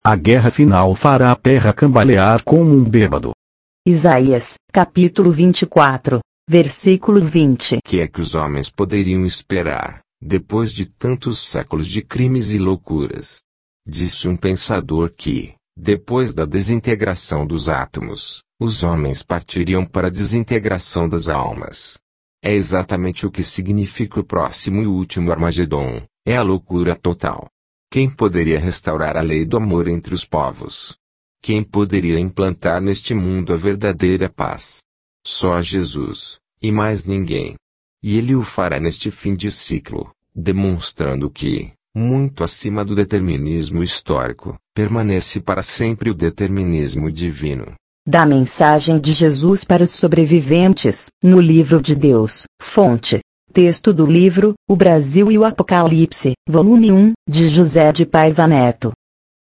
A guerra final fará a terra cambalear como um bêbado. Isaías, capítulo 24, versículo 20. Que é que os homens poderiam esperar, depois de tantos séculos de crimes e loucuras? Disse um pensador que, depois da desintegração dos átomos, os homens partiriam para a desintegração das almas. É exatamente o que significa o próximo e último Armagedon, é a loucura total. Quem poderia restaurar a lei do amor entre os povos? Quem poderia implantar neste mundo a verdadeira paz? Só Jesus, e mais ninguém. E ele o fará neste fim de ciclo, demonstrando que, muito acima do determinismo histórico, permanece para sempre o determinismo divino. Da mensagem de Jesus para os sobreviventes, no Livro de Deus, fonte. Texto do livro, O Brasil e o Apocalipse, volume 1, de José de Paiva Neto.